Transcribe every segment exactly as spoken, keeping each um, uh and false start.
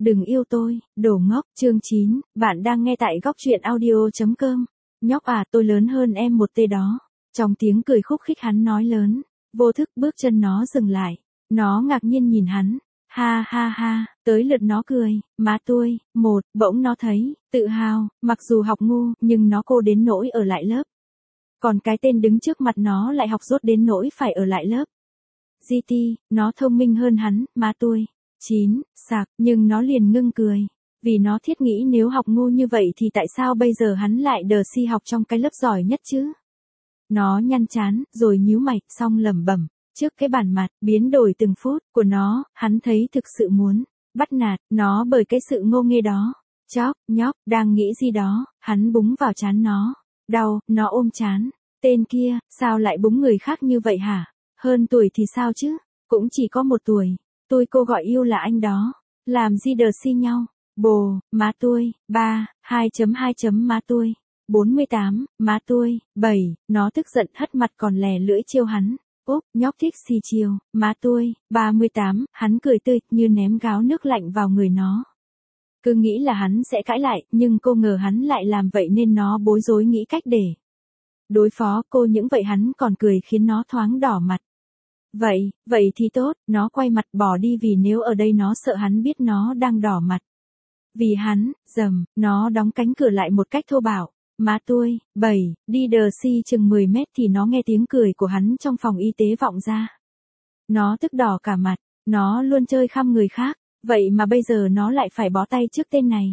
đừng yêu tôi, đồ ngốc. Chương chín, bạn đang nghe tại góc truyện audio chấm com. Nhóc à, tôi lớn hơn em một tê đó. Trong tiếng cười khúc khích hắn nói lớn, vô thức bước chân nó dừng lại. Nó ngạc nhiên nhìn hắn. Ha ha ha, tới lượt nó cười, má tôi, một, bỗng nó thấy, tự hào, mặc dù học ngu, nhưng nó cô đến nỗi ở lại lớp. Còn cái tên đứng trước mặt nó lại học dốt đến nỗi phải ở lại lớp. giê tê, nó thông minh hơn hắn, má tôi. Chín, sạc, nhưng nó liền ngưng cười. Vì nó thiết nghĩ nếu học ngu như vậy thì tại sao bây giờ hắn lại đờ si học trong cái lớp giỏi nhất chứ? Nó nhăn chán, rồi nhíu mày, xong lẩm bẩm. Trước cái bản mặt, biến đổi từng phút, của nó, hắn thấy thực sự muốn bắt nạt nó bởi cái sự ngô nghê đó. Chóc, nhóc, đang nghĩ gì đó, hắn búng vào trán nó. Đau, nó ôm trán. Tên kia, sao lại búng người khác như vậy hả? Hơn tuổi thì sao chứ? Cũng chỉ có một tuổi. Tôi cô gọi yêu là anh đó. Làm gì đờ si nhau? Bồ, má tôi, ba, hai chấm hai chấm má tôi. bốn mươi tám, má tôi, bảy, nó tức giận hất mặt còn lè lưỡi trêu hắn. Úp, nhóc thích xì chiều, má tôi, ba mươi tám, hắn cười tươi, như ném gáo nước lạnh vào người nó. Cứ nghĩ là hắn sẽ cãi lại, nhưng cô ngờ hắn lại làm vậy nên nó bối rối nghĩ cách để đối phó cô, những vậy hắn còn cười khiến nó thoáng đỏ mặt. Vậy, vậy thì tốt, nó quay mặt bỏ đi vì nếu ở đây nó sợ hắn biết nó đang đỏ mặt. Vì hắn, dầm, nó đóng cánh cửa lại một cách thô bạo. Má tôi, bảy, đi đờ si chừng mười mét thì nó nghe tiếng cười của hắn trong phòng y tế vọng ra. Nó tức đỏ cả mặt, nó luôn chơi khăm người khác, vậy mà bây giờ nó lại phải bó tay trước tên này.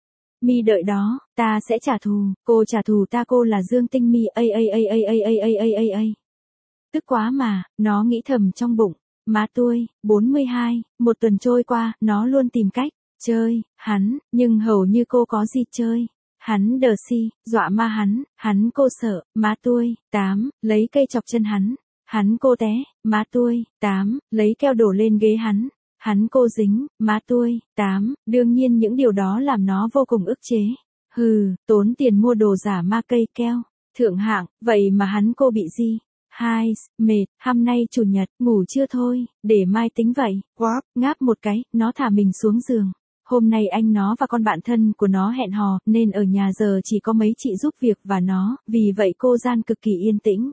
Mi đợi đó, ta sẽ trả thù, cô trả thù ta, cô là Dương Tinh Mi, a a a a a a a a a a. Tức quá mà, nó nghĩ thầm trong bụng. Má tôi, bốn mươi hai, một tuần trôi qua, nó luôn tìm cách chơi hắn, nhưng hầu như cô có gì chơi. Hắn đờ si, dọa ma hắn, hắn cô sợ, má tôi, tám, lấy cây chọc chân hắn, hắn cô té, má tôi, tám, lấy keo đổ lên ghế hắn, hắn cô dính, má tôi, tám, đương nhiên những điều đó làm nó vô cùng ức chế. Hừ, tốn tiền mua đồ giả ma cây keo, thượng hạng, vậy mà hắn cô bị gì? Hai, mệt, hôm nay chủ nhật, ngủ chưa thôi, để mai tính vậy. Quáp, ngáp một cái, nó thả mình xuống giường. Hôm nay anh nó và con bạn thân của nó hẹn hò, nên ở nhà giờ chỉ có mấy chị giúp việc và nó, vì vậy cô gian cực kỳ yên tĩnh.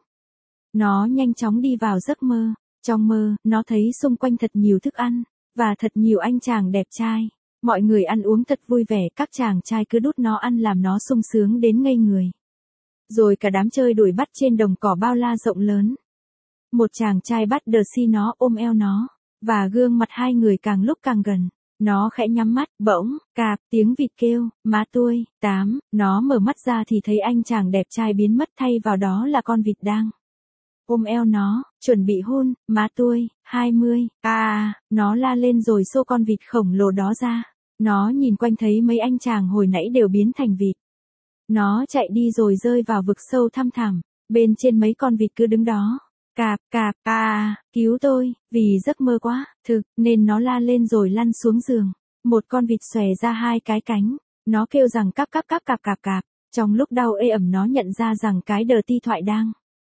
Nó nhanh chóng đi vào giấc mơ. Trong mơ, nó thấy xung quanh thật nhiều thức ăn, và thật nhiều anh chàng đẹp trai. Mọi người ăn uống thật vui vẻ, các chàng trai cứ đút nó ăn làm nó sung sướng đến ngây người. Rồi cả đám chơi đuổi bắt trên đồng cỏ bao la rộng lớn. Một chàng trai bắt đờ si nó ôm eo nó, và gương mặt hai người càng lúc càng gần. Nó khẽ nhắm mắt, bỗng, cạp, tiếng vịt kêu, má tôi, tám, nó mở mắt ra thì thấy anh chàng đẹp trai biến mất, thay vào đó là con vịt đang ôm eo nó, chuẩn bị hôn. Má tôi, hai mươi, à, nó la lên rồi xô con vịt khổng lồ đó ra. Nó nhìn quanh thấy mấy anh chàng hồi nãy đều biến thành vịt. Nó chạy đi rồi rơi vào vực sâu thăm thẳm, bên trên mấy con vịt cứ đứng đó. Cạp, cạp, à, cứu tôi, vì giấc mơ quá, thực, nên nó la lên rồi lăn xuống giường. Một con vịt xòe ra hai cái cánh, nó kêu rằng cắp cắp cắp cạp cạp cạp. Trong lúc đau ê ẩm nó nhận ra rằng cái đờ ti thoại đang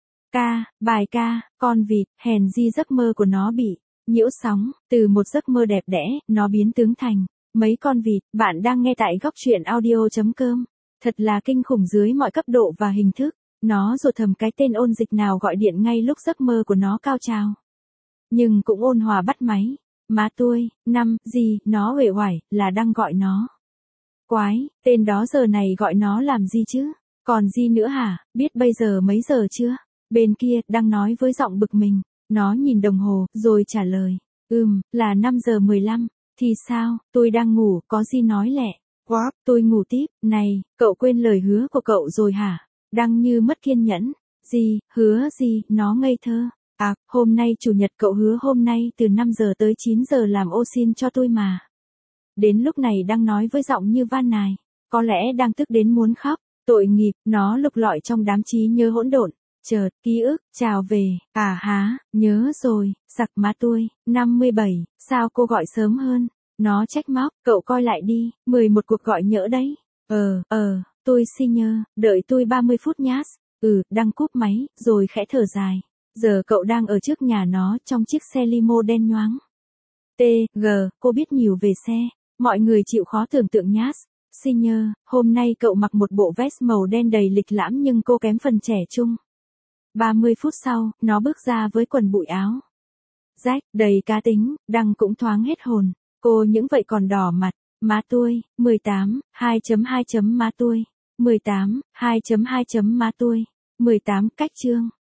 ca, bài ca, con vịt, hèn gì giấc mơ của nó bị nhiễu sóng, từ một giấc mơ đẹp đẽ, nó biến tướng thành mấy con vịt. Bạn đang nghe tại góc truyện audio chấm com. Thật là kinh khủng dưới mọi cấp độ và hình thức. Nó rụt thầm cái tên ôn dịch nào gọi điện ngay lúc giấc mơ của nó cao trào. Nhưng cũng ôn hòa bắt máy. Má tôi, năm, gì, nó uể oải, là đang gọi nó. Quái, tên đó giờ này gọi nó làm gì chứ? Còn gì nữa hả, biết bây giờ mấy giờ chưa? Bên kia, đang nói với giọng bực mình. Nó nhìn đồng hồ, rồi trả lời. Ừm, là năm giờ mười lăm. Thì sao, tôi đang ngủ, có gì nói lẹ. Quáp, tôi ngủ tiếp. Này, cậu quên lời hứa của cậu rồi hả? Đang như mất kiên nhẫn. Gì, hứa gì, nó ngây thơ. À, hôm nay chủ nhật cậu hứa hôm nay từ năm giờ tới chín giờ làm ô xin cho tôi mà. Đến lúc này đang nói với giọng như van nài. Có lẽ đang tức đến muốn khóc. Tội nghiệp, nó lục lọi trong đám trí nhớ hỗn độn. Chợt, ký ức, trào về. À há, nhớ rồi, sặc má tôi, năm mươi bảy, sao cô gọi sớm hơn? Nó trách móc, cậu coi lại đi, mười một cuộc gọi nhỡ đấy. Ờ, ờ. Tôi xin nhờ, đợi tôi ba mươi phút nhát. Ừ, đang cúp máy, rồi khẽ thở dài. Giờ cậu đang ở trước nhà nó, trong chiếc xe limo đen nhoáng. T, G, cô biết nhiều về xe. Mọi người chịu khó tưởng tượng nhá. Senior, hôm nay cậu mặc một bộ vest màu đen đầy lịch lãm nhưng cô kém phần trẻ trung. ba mươi phút sau, nó bước ra với quần bụi áo rách, đầy cá tính, Đăng cũng thoáng hết hồn. Cô những vậy còn đỏ mặt. Má tôi, mười tám, hai chấm hai chấm má tôi. mười tám, hai chấm hai chấm má tôi. mười tám cách chương.